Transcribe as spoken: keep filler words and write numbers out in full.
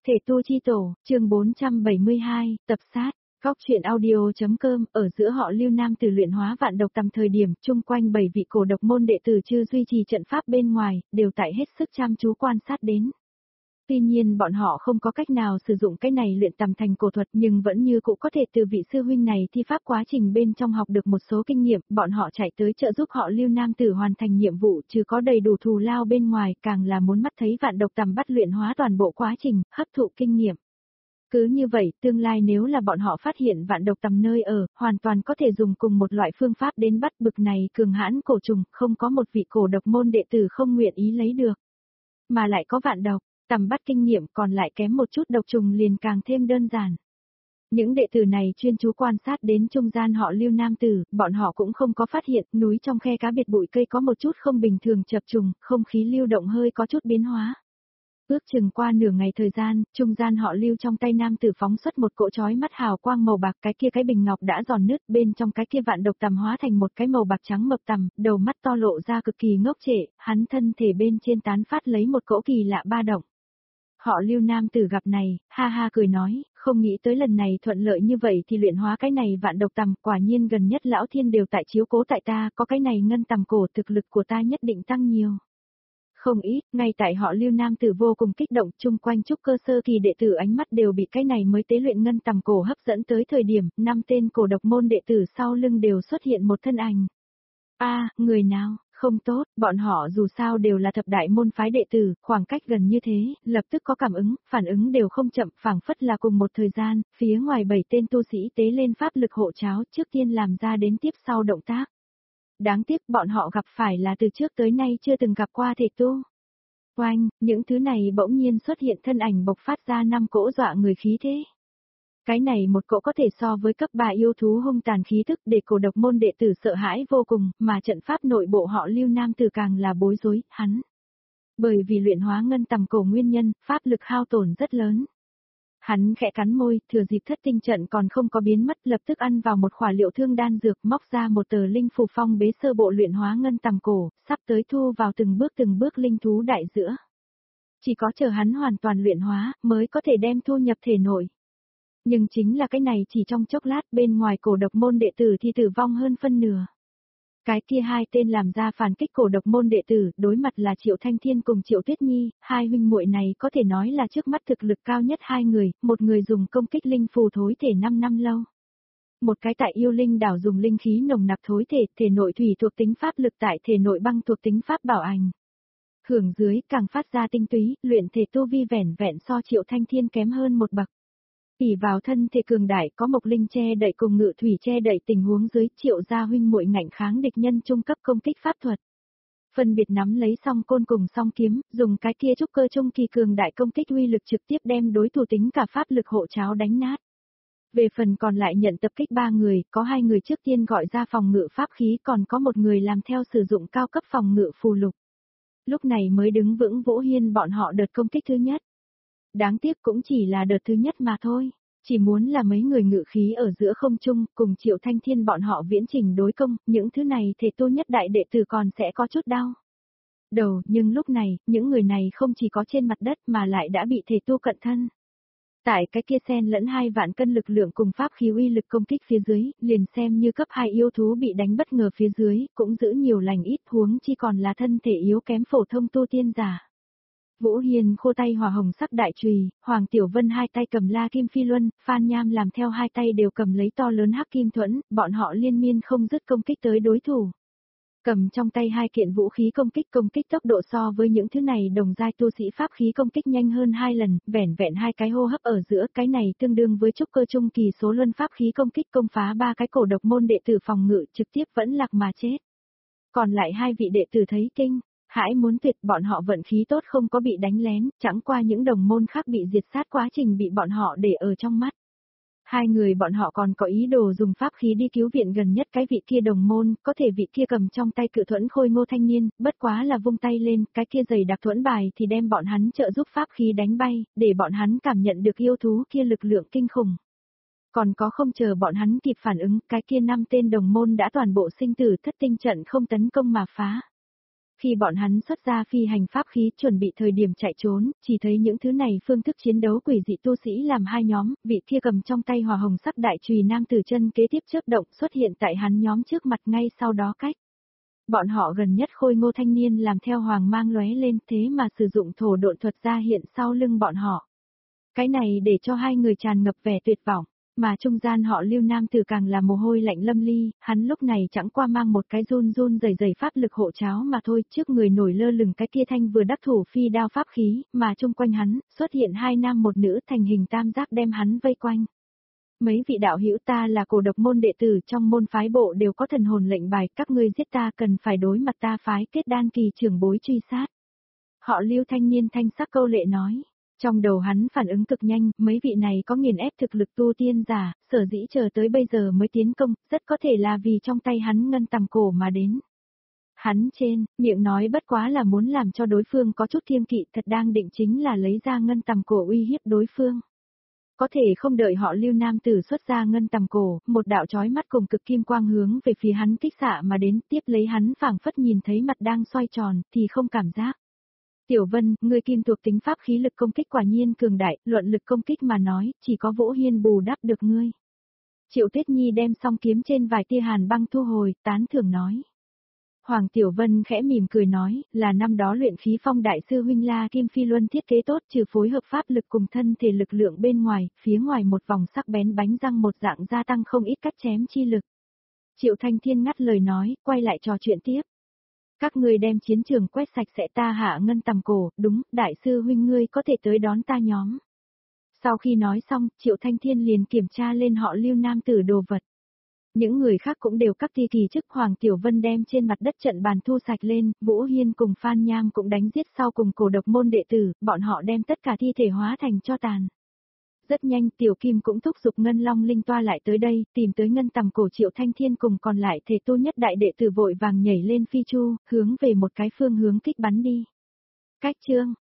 Thể tu chi tổ, chương bốn trăm bảy mươi hai, tập sát. Góc truyện audio.com, ở giữa họ Lưu Nam Tử luyện hóa vạn độc tầm thời điểm, chung quanh bảy vị cổ độc môn đệ tử chư duy trì trận pháp bên ngoài, đều tại hết sức chăm chú quan sát đến. Tuy nhiên bọn họ không có cách nào sử dụng cái này luyện tầm thành cổ thuật, nhưng vẫn như cũ có thể từ vị sư huynh này thi pháp quá trình bên trong học được một số kinh nghiệm, bọn họ chạy tới trợ giúp họ Lưu Nam Tử hoàn thành nhiệm vụ, trừ có đầy đủ thù lao bên ngoài, càng là muốn mắt thấy vạn độc tầm bắt luyện hóa toàn bộ quá trình, hấp thụ kinh nghiệm. Cứ như vậy, tương lai nếu là bọn họ phát hiện vạn độc tầm nơi ở, hoàn toàn có thể dùng cùng một loại phương pháp đến bắt bực này cường hãn cổ trùng, không có một vị cổ độc môn đệ tử không nguyện ý lấy được. Mà lại có vạn độc, tầm bắt kinh nghiệm còn lại kém một chút độc trùng liền càng thêm đơn giản. Những đệ tử này chuyên chú quan sát đến trung gian họ Lưu Nam Tử, bọn họ cũng không có phát hiện núi trong khe cá biệt bụi cây có một chút không bình thường chập trùng, không khí lưu động hơi có chút biến hóa. Ước chừng qua nửa ngày thời gian, trung gian họ Lưu trong tay nam tử phóng xuất một cỗ chói mắt hào quang màu bạc, cái kia cái bình ngọc đã giòn nứt, bên trong cái kia vạn độc tầm hóa thành một cái màu bạc trắng mập tằm, đầu mắt to lộ ra cực kỳ ngốc trệ, hắn thân thể bên trên tán phát lấy một cỗ kỳ lạ ba động. Họ Lưu nam tử gặp này, ha ha cười nói, không nghĩ tới lần này thuận lợi như vậy thì luyện hóa cái này vạn độc tầm, quả nhiên gần nhất lão thiên đều tại chiếu cố tại ta, có cái này ngân tầm cổ thực lực của ta nhất định tăng nhiều. Không ít, ngay tại họ Lưu Nam Tử vô cùng kích động, chung quanh trúc cơ sơ kỳ đệ tử ánh mắt đều bị cái này mới tế luyện ngân tầm cổ hấp dẫn tới thời điểm, năm tên cổ độc môn đệ tử sau lưng đều xuất hiện một thân ảnh. A, người nào, không tốt, bọn họ dù sao đều là thập đại môn phái đệ tử, khoảng cách gần như thế, lập tức có cảm ứng, phản ứng đều không chậm, phảng phất là cùng một thời gian, phía ngoài bảy tên tu sĩ tế lên pháp lực hộ cháo, trước tiên làm ra đến tiếp sau động tác. Đáng tiếc bọn họ gặp phải là từ trước tới nay chưa từng gặp qua thể tu. Oanh, những thứ này bỗng nhiên xuất hiện thân ảnh bộc phát ra năm cỗ dọa người khí thế. Cái này một cỗ có thể so với cấp ba yêu thú hung tàn khí thức để cổ độc môn đệ tử sợ hãi vô cùng, mà trận pháp nội bộ họ Lưu Nam Tử càng là bối rối, hắn. Bởi vì luyện hóa ngân tầm cổ nguyên nhân, pháp lực hao tổn rất lớn. Hắn khẽ cắn môi, thừa dịp thất tinh trận còn không có biến mất, lập tức ăn vào một khỏa liệu thương đan dược, móc ra một tờ linh phù phong bế sơ bộ luyện hóa ngân tầm cổ, sắp tới thu vào từng bước từng bước linh thú đại giữa. Chỉ có chờ hắn hoàn toàn luyện hóa, mới có thể đem thu nhập thể nội. Nhưng chính là cái này chỉ trong chốc lát bên ngoài cổ độc môn đệ tử thì tử vong hơn phân nửa. Cái kia hai tên làm ra phản kích cổ độc môn đệ tử, đối mặt là Triệu Thanh Thiên cùng Triệu Tuyết Nhi, hai huynh muội này có thể nói là trước mắt thực lực cao nhất hai người, một người dùng công kích linh phù thối thể năm năm lâu. Một cái tại yêu linh đảo dùng linh khí nồng nặc thối thể, thể nội thủy thuộc tính pháp lực tại thể nội băng thuộc tính pháp bảo ảnh. Hưởng dưới càng phát ra tinh túy, luyện thể tu vi vẻn vẹn so Triệu Thanh Thiên kém hơn một bậc. ỷ vào thân thể cường đại có mộc linh che đậy cùng ngự thủy che đậy tình huống dưới Triệu gia huynh muội ngạnh kháng địch nhân trung cấp công kích pháp thuật. Phân biệt nắm lấy song côn cùng song kiếm, dùng cái kia trúc cơ trung kỳ cường đại công kích uy lực trực tiếp đem đối thủ tính cả pháp lực hộ cháo đánh nát. Về phần còn lại nhận tập kích ba người, có hai người trước tiên gọi ra phòng ngự pháp khí, còn có một người làm theo sử dụng cao cấp phòng ngự phù lục. Lúc này mới đứng vững Vũ Hiên bọn họ đợt công kích thứ nhất. Đáng tiếc cũng chỉ là đợt thứ nhất mà thôi, chỉ muốn là mấy người ngự khí ở giữa không trung, cùng Triệu Thanh Thiên bọn họ viễn trình đối công, những thứ này thể tu nhất đại đệ tử còn sẽ có chút đau đầu, nhưng lúc này, những người này không chỉ có trên mặt đất mà lại đã bị thể tu cận thân. Tại cái kia xen lẫn hai vạn cân lực lượng cùng pháp khí uy lực công kích phía dưới, liền xem như cấp hai yêu thú bị đánh bất ngờ phía dưới, cũng giữ nhiều lành ít, huống chi còn là thân thể yếu kém phổ thông tu tiên giả. Vũ Hiền khô tay hòa hồng sắc đại chùy, Hoàng Tiểu Vân hai tay cầm la kim phi luân, Phan Nham làm theo hai tay đều cầm lấy to lớn hắc kim thuẫn, bọn họ liên miên không dứt công kích tới đối thủ. Cầm trong tay hai kiện vũ khí công kích công kích tốc độ so với những thứ này đồng giai tu sĩ pháp khí công kích nhanh hơn hai lần, vẻn vẹn hai cái hô hấp ở giữa, cái này tương đương với trúc cơ trung kỳ số luân pháp khí công kích công phá ba cái cổ độc môn đệ tử phòng ngự trực tiếp vẫn lạc mà chết. Còn lại hai vị đệ tử thấy kinh. Hãi muốn tuyệt, bọn họ vận khí tốt không có bị đánh lén, chẳng qua những đồng môn khác bị diệt sát quá trình bị bọn họ để ở trong mắt. Hai người bọn họ còn có ý đồ dùng pháp khí đi cứu viện gần nhất cái vị kia đồng môn, có thể vị kia cầm trong tay cự thuẫn khôi ngô thanh niên, bất quá là vung tay lên, cái kia giày đặc thuẫn bài thì đem bọn hắn trợ giúp pháp khí đánh bay, để bọn hắn cảm nhận được yêu thú kia lực lượng kinh khủng. Còn có không chờ bọn hắn kịp phản ứng, cái kia năm tên đồng môn đã toàn bộ sinh tử thất tinh trận không tấn công mà phá. Khi bọn hắn xuất ra phi hành pháp khí chuẩn bị thời điểm chạy trốn, chỉ thấy những thứ này phương thức chiến đấu quỷ dị tu sĩ làm hai nhóm, vị kia cầm trong tay hỏa hồng sắc đại chùy nam tử chân kế tiếp chớp động xuất hiện tại hắn nhóm trước mặt ngay sau đó cách. Bọn họ gần nhất khôi ngô thanh niên làm theo hoàng mang lóe lên thế mà sử dụng thổ độn thuật ra hiện sau lưng bọn họ. Cái này để cho hai người tràn ngập vẻ tuyệt vọng. Mà trung gian họ Lưu Nam Tử càng là mồ hôi lạnh lâm ly, hắn lúc này chẳng qua mang một cái run run rẩy rẩy pháp lực hộ cháo mà thôi, trước người nổi lơ lửng cái kia thanh vừa đắc thủ phi đao pháp khí, mà chung quanh hắn, xuất hiện hai nam một nữ thành hình tam giác đem hắn vây quanh. Mấy vị đạo hữu ta là cổ độc môn đệ tử trong môn phái bộ đều có thần hồn lệnh bài, các ngươi giết ta cần phải đối mặt ta phái kết đan kỳ trưởng bối truy sát. Họ Lưu thanh niên thanh sắc câu lệ nói. Trong đầu hắn phản ứng cực nhanh, mấy vị này có nghiền ép thực lực tu tiên giả, sở dĩ chờ tới bây giờ mới tiến công, rất có thể là vì trong tay hắn ngân tầm cổ mà đến. Hắn trên, miệng nói bất quá là muốn làm cho đối phương có chút thiêng kỵ, thật đang định chính là lấy ra ngân tầm cổ uy hiếp đối phương. Có thể không đợi họ Lưu Nam Tử xuất ra ngân tầm cổ, một đạo chói mắt cùng cực kim quang hướng về phía hắn kích xạ mà đến, tiếp lấy hắn phảng phất nhìn thấy mặt đang xoay tròn, thì không cảm giác. Tiểu Vân, người kim thuộc tính pháp khí lực công kích quả nhiên cường đại, luận lực công kích mà nói, chỉ có Vũ Hiên bù đắp được ngươi. Triệu Tuyết Nhi đem song kiếm trên vài tia hàn băng thu hồi, tán thưởng nói. Hoàng Tiểu Vân khẽ mỉm cười nói, là năm đó luyện khí phong đại sư huynh La Kim Phi Luân thiết kế tốt, trừ phối hợp pháp lực cùng thân thể lực lượng bên ngoài, phía ngoài một vòng sắc bén bánh răng một dạng gia tăng không ít cắt chém chi lực. Triệu Thanh Thiên ngắt lời nói, quay lại trò chuyện tiếp. Các ngươi đem chiến trường quét sạch sẽ ta hạ ngân tầm cổ, đúng, đại sư huynh ngươi có thể tới đón ta nhóm. Sau khi nói xong, Triệu Thanh Thiên liền kiểm tra lên họ Lưu Nam Tử đồ vật. Những người khác cũng đều cấp ti kỳ chức. Hoàng Tiểu Vân đem trên mặt đất trận bàn thu sạch lên, Vũ Hiên cùng Phan Nham cũng đánh giết sau cùng cổ độc môn đệ tử, bọn họ đem tất cả thi thể hóa thành tro tàn. Rất nhanh Tiểu Kim cũng thúc giục Ngân Long Linh toa lại tới đây, tìm tới ngân tầm cổ Triệu Thanh Thiên cùng còn lại thể tu nhất đại đệ tử vội vàng nhảy lên phi chu, hướng về một cái phương hướng kích bắn đi. Cách chương